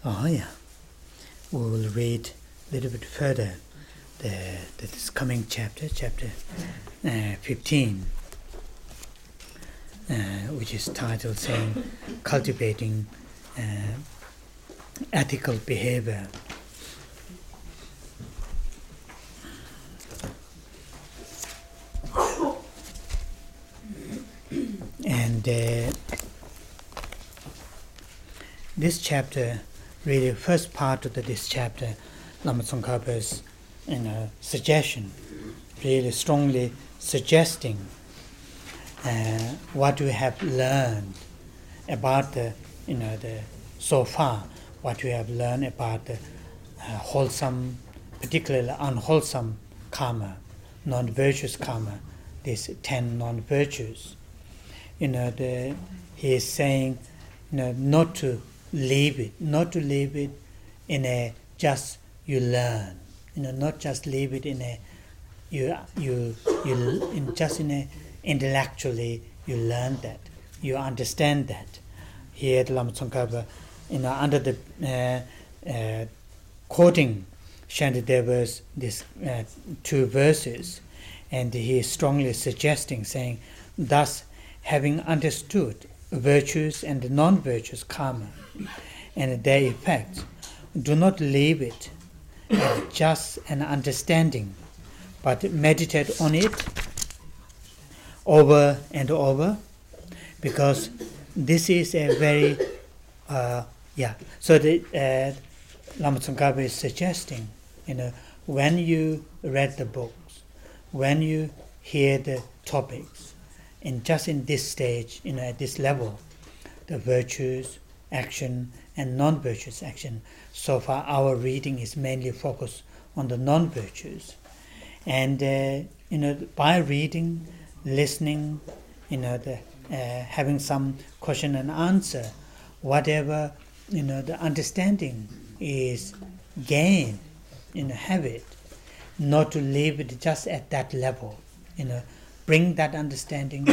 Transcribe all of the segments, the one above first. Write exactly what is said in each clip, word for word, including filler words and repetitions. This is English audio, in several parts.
Oh yeah, we will read a little bit further the, the this coming chapter, chapter uh, fifteen, uh, which is titled saying cultivating uh, ethical behavior. And uh, this chapter, really first part of the, this chapter, Lama Tsongkhapa's you know, suggestion, really strongly suggesting uh, what we have learned about the, you know, the so far, what we have learned about the uh, wholesome, particularly unwholesome karma, non-virtuous karma, these ten non-virtues. You know, the, he is saying, you know, not to leave it, not to leave it in a just you learn, you know, not just leave it in a you you you in just in a intellectually you learn that, you understand that. Here, the Lama Tsongkhapa, you know, under the uh, uh, quoting Shantideva's these uh, two verses, and he is strongly suggesting, saying, thus, having understood virtues and non-virtuous karma and their effects, do not leave it as just an understanding, but meditate on it over and over, because this is a very, uh, yeah, so the uh, Lama Tsongkhapa is suggesting, you know, when you read the books, when you hear the topics, and just in this stage, you know, at this level, the virtues, action, and non-virtuous action. So far, our reading is mainly focused on the non-virtues, and uh, you know, by reading, listening, you know, the uh, having some question and answer, whatever you know, the understanding is gained, you know, have it, not to leave it just at that level, you know. Bring that understanding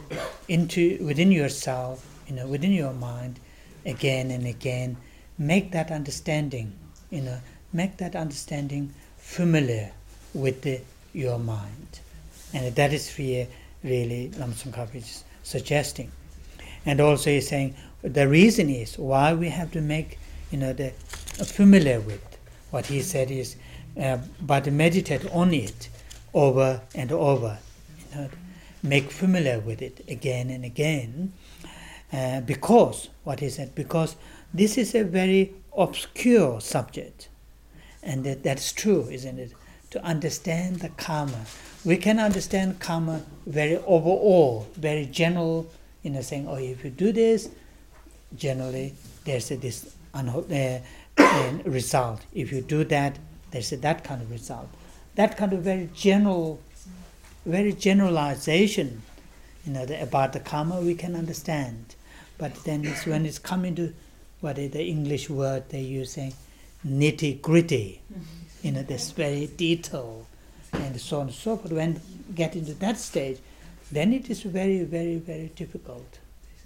into within yourself, you know, within your mind, again and again. Make that understanding, you know, make that understanding familiar with the, your mind, and that is really, really Lama Tsongkhapa is suggesting. And also he's saying the reason is why we have to make, you know, the uh, familiar with what he said is, uh, but meditate on it over and over. You know, make familiar with it again and again, uh, because, what he said, because this is a very obscure subject, and that, that's true, isn't it? To understand the karma, we can understand karma very overall, very general, you know, saying, oh, if you do this, generally there's a, this uh, uh, result. If you do that, there's a, that kind of result. That kind of very general very generalization, you know, the, about the karma we can understand, but then it's when it's coming to what is the English word they use, saying nitty gritty, mm-hmm. you know, this very detail, and so on and so forth. When get into that stage, then it is very, very, very difficult.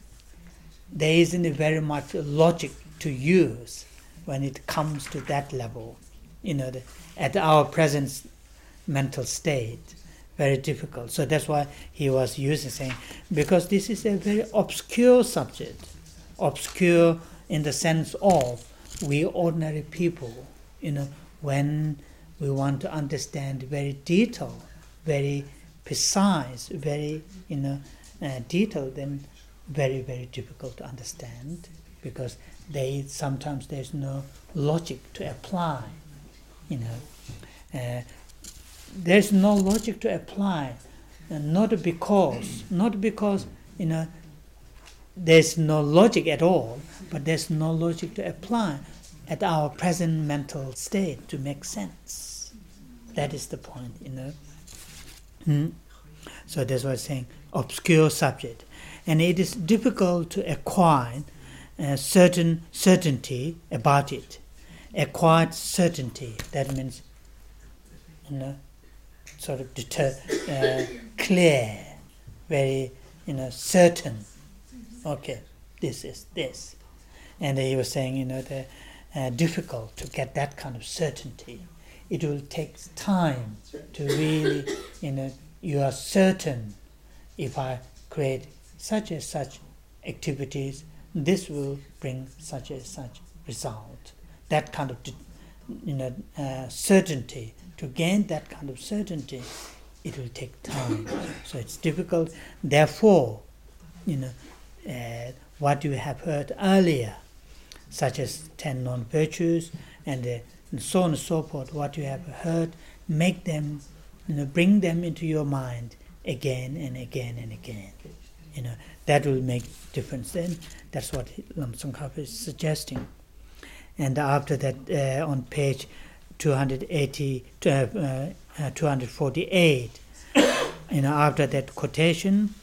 There isn't very much logic to use when it comes to that level, you know, the, at our present mental state. Very difficult. So that's why he was using, saying, because this is a very obscure subject, obscure in the sense of we ordinary people, you know, when we want to understand very detailed, very precise, very, you know, uh, detailed, then very, very difficult to understand, because they sometimes there's no logic to apply, you know. Uh, There's no logic to apply, and not because, not because, you know, there's no logic at all, but there's no logic to apply at our present mental state to make sense. That is the point, you know. Hmm? So that's what I'm saying, obscure subject. And it is difficult to acquire a certain certainty about it. Acquired certainty, that means, you know, sort of deter, uh, clear, very, you know, certain. Okay, this is this. And he was saying, you know, the, uh, difficult to get that kind of certainty. It will take time to really, you know, you are certain if I create such and such activities, this will bring such and such result. That kind of, you know, uh, certainty, to gain that kind of certainty, it will take time. So it's difficult. Therefore, you know, uh, what you have heard earlier, such as ten non-virtues and, uh, and so on and so forth, what you have heard, make them, you know, bring them into your mind again and again and again. You know, that will make difference. Then that's what Lama Tsongkhapa is suggesting. And after that, uh, on page two eighty, uh, uh, two forty-eight, you know, after that quotation,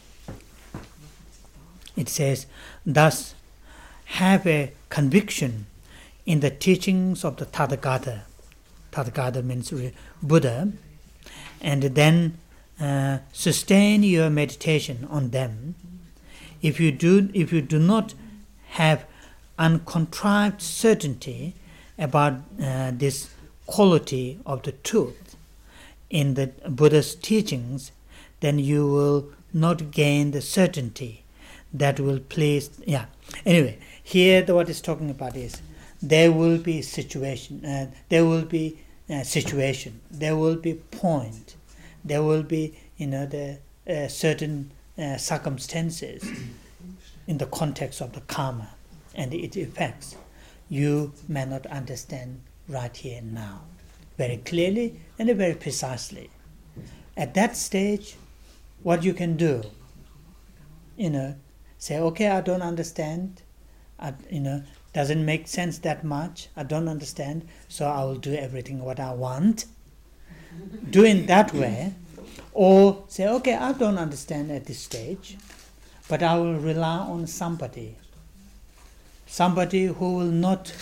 it says, thus have a conviction in the teachings of the Tathagata. Tathagata means Buddha, and then uh, sustain your meditation on them. If you do, if you do not have uncontrived certainty about uh, this quality of the truth in the Buddha's teachings, then you will not gain the certainty that will please. Yeah. Anyway, here the, what it's talking about is there will be situation, uh, there will be uh, situation, there will be point, there will be, you know, the uh, certain uh, circumstances in the context of the karma and its effects. You may not understand right here and now, very clearly and very precisely. At that stage, what you can do, you know, say, okay, I don't understand, I, you know, doesn't make sense that much, I don't understand, so I will do everything what I want. Do it that way. Or say, okay, I don't understand at this stage, but I will rely on somebody. Somebody who will not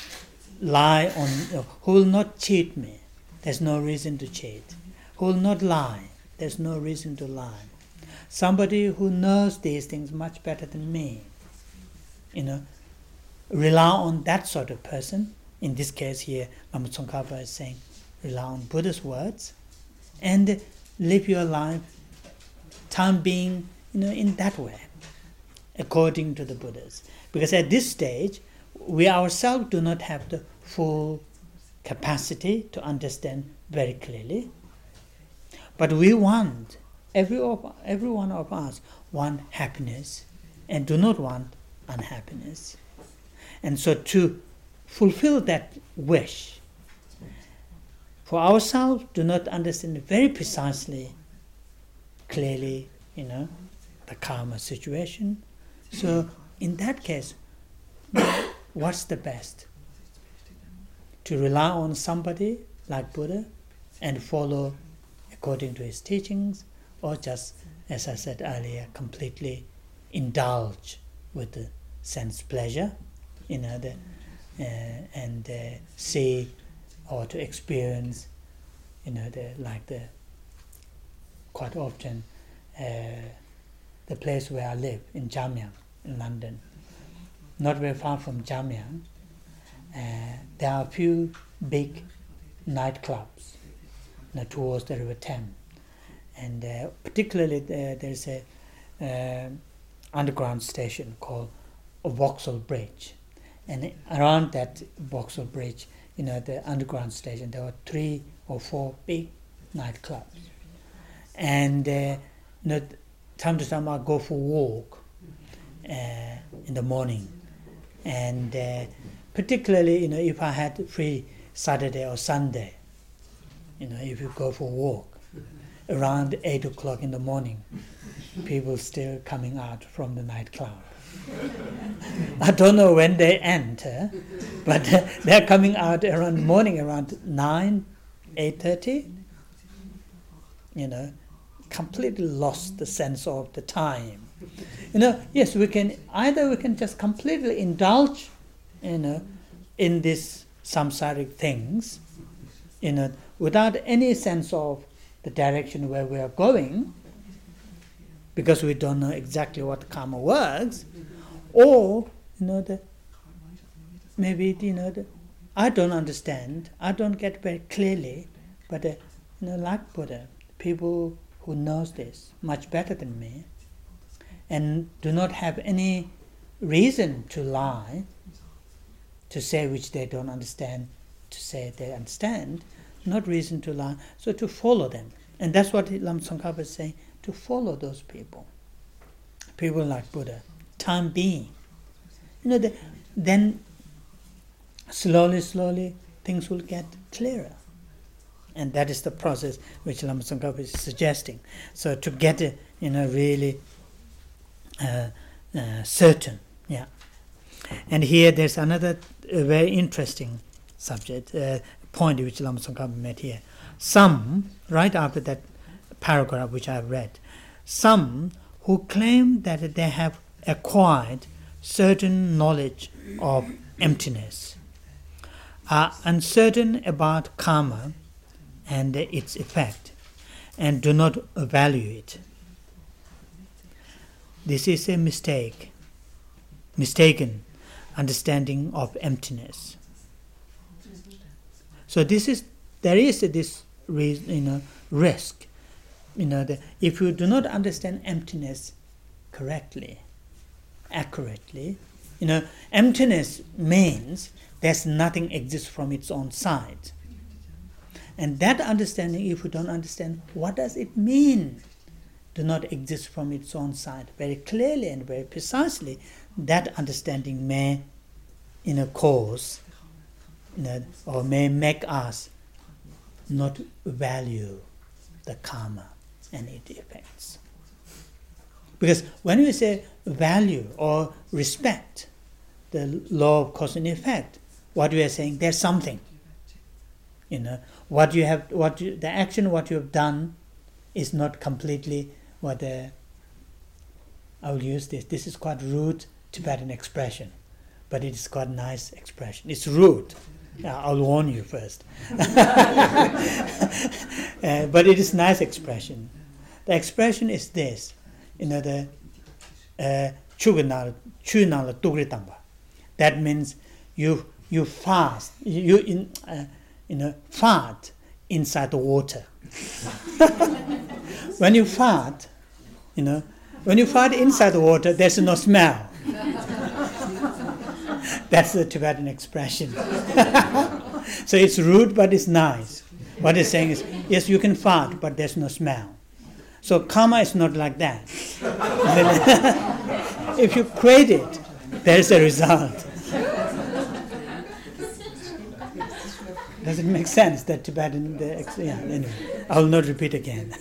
lie on, who will not cheat me. There's no reason to cheat. Who will not lie. There's no reason to lie. Somebody who knows these things much better than me. You know, rely on that sort of person. In this case here, Lama Tsongkhapa is saying, rely on Buddha's words and live your life, time being, you know, in that way, according to the Buddhas. Because at this stage, we ourselves do not have the full capacity to understand very clearly. But we want, every, of, every one of us want happiness and do not want unhappiness. And so to fulfill that wish, for ourselves do not understand very precisely, clearly, you know, the karma situation. So in that case, what's the best? To rely on somebody like Buddha and follow according to his teachings, or just, as I said earlier, completely indulge with the sense pleasure, you know, the, uh, and uh, see or to experience, you know, the, like the, quite often, uh, the place where I live, in Jamyang, in London, not very far from Jamyang, uh, there are a few big nightclubs, you know, towards the River Thames. And uh, particularly uh, there's a uh, underground station called Vauxhall Bridge. And around that Vauxhall Bridge, you know, the underground station, there were three or four big nightclubs. And uh, you know, time to time I go for a walk uh, in the morning. And uh, particularly, you know, if I had free Saturday or Sunday, you know, if you go for a walk, around eight o'clock in the morning, people still coming out from the nightclub. I don't know when they enter, but uh, they're coming out around the morning, around nine, eight thirty. You know, completely lost the sense of the time. You know, yes, we can either we can just completely indulge, you know, in these samsaric things, you know, without any sense of the direction where we are going, because we don't know exactly what karma works, or you know, the maybe you know the I don't understand, I don't get very clearly, but uh, you know, like Buddha, people who knows this much better than me and do not have any reason to lie, to say which they don't understand, to say they understand, not reason to lie, so to follow them. And that's what Lama Tsongkhapa is saying, to follow those people. People like Buddha, time being. You know, the, then slowly, slowly, things will get clearer. And that is the process which Lama Tsongkhapa is suggesting. So to get it, you know, really uh, uh, certain, yeah. And here there's another uh, very interesting subject, uh, point which Lama Tsongkhapa made here. Some, right after that paragraph which I've read, some who claim that they have acquired certain knowledge of emptiness are uncertain about karma and its effect, and do not value it. This is a mistake, mistaken understanding of emptiness. So this is there is this you know risk, you know, that if you do not understand emptiness correctly, accurately, you know, emptiness means there's nothing exists from its own side. And that understanding, if you don't understand, what does it mean? Do not exist from its own side very clearly and very precisely. That understanding may, you know, cause, you know, or may make us not value the karma and its effects. Because when we say value or respect the law of cause and effect, what we are saying, there's something. You know, what you have, what you, the action, what you have done, is not completely what the. I will use this. This is quite rude Tibetan expression, but it is quite a nice expression. It's rude. I'll warn you first. uh, but it is nice expression. The expression is this. You know, the chuganal chunal tugritamba. That means you you fast. You in. Uh, you know, fart inside the water. When you fart, you know, when you fart inside the water, there's no smell. That's the Tibetan expression. So it's rude, but it's nice. What it's saying is, yes, you can fart, but there's no smell. So karma is not like that. If you create it, there's a result. Does it make sense that Tibetan? The, yeah, anyway, I will not repeat again.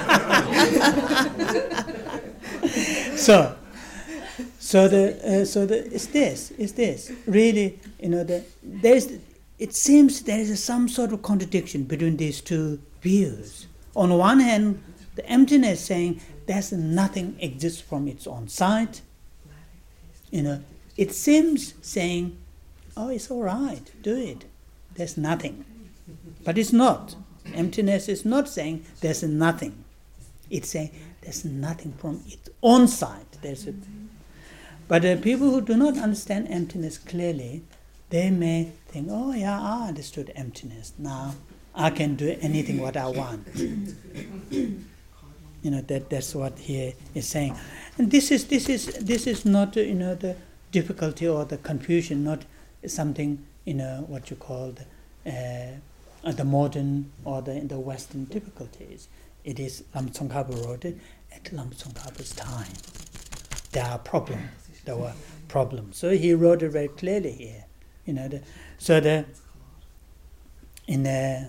so, so the uh, so the is this is this really, you know, the there's it seems there is some sort of contradiction between these two views. On one hand, the emptiness saying there's nothing exists from its own side. You know, it seems saying, oh, it's all right, do it. There's nothing. But it's not. Emptiness is not saying there's nothing. It's saying there's nothing from its own side. There's a, but uh, people who do not understand emptiness clearly, they may think, oh yeah, I understood emptiness. Now I can do anything what I want. You know, that that's what he is saying. And this is this is this is not uh, you know the difficulty or the confusion, not something, you know, what you call the, uh, the modern or the, the Western difficulties. It is, Lama Tsongkhapa wrote it at Lama Tsongkhapa's time. There are problems. There were problems. So he wrote it very clearly here. You know, the, so the in the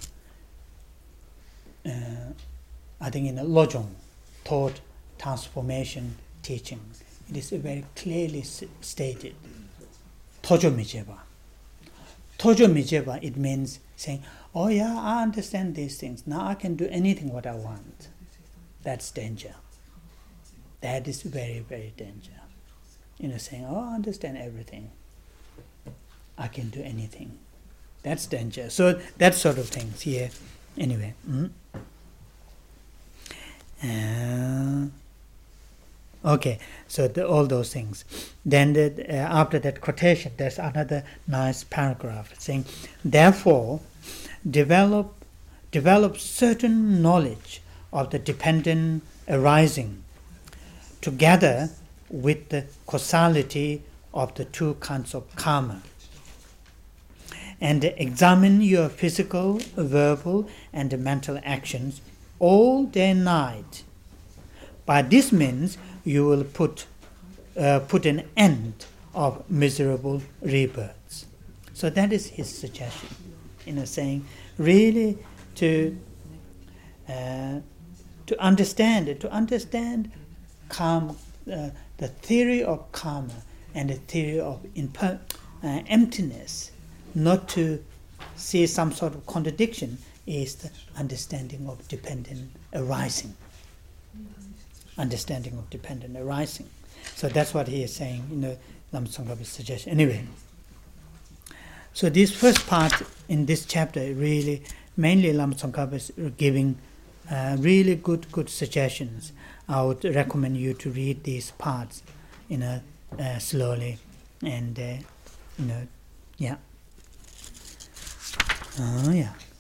uh, I think in the Lojong taught transformation teaching, it is very clearly stated. Tojo mijeba. Tojo mijeba, it means saying, oh yeah, I understand these things. Now I can do anything what I want. That's danger. That is very, very danger. You know, saying, oh, I understand everything. I can do anything. That's danger. So that sort of things here. Anyway. Mm. Uh, Okay, so the, all those things. Then the, uh, after that quotation, there's another nice paragraph saying, therefore, develop develop certain knowledge of the dependent arising, together with the causality of the two kinds of karma, and examine your physical, verbal, and mental actions all day and night. By this means, you will put uh, put an end of miserable rebirths. So that is his suggestion, you know, saying really to uh, to understand it, to understand karma, uh, the theory of karma and the theory of imper- uh, emptiness, not to see some sort of contradiction, is the understanding of dependent arising. Understanding of dependent arising. So that's what he is saying, you know, Lama Tsongkhapa's suggestion. Anyway, so this first part in this chapter, really, mainly Lama Tsongkhapa is giving uh, really good, good suggestions. I would recommend you to read these parts, you know, uh, slowly, and uh, you know, yeah. Oh, yeah.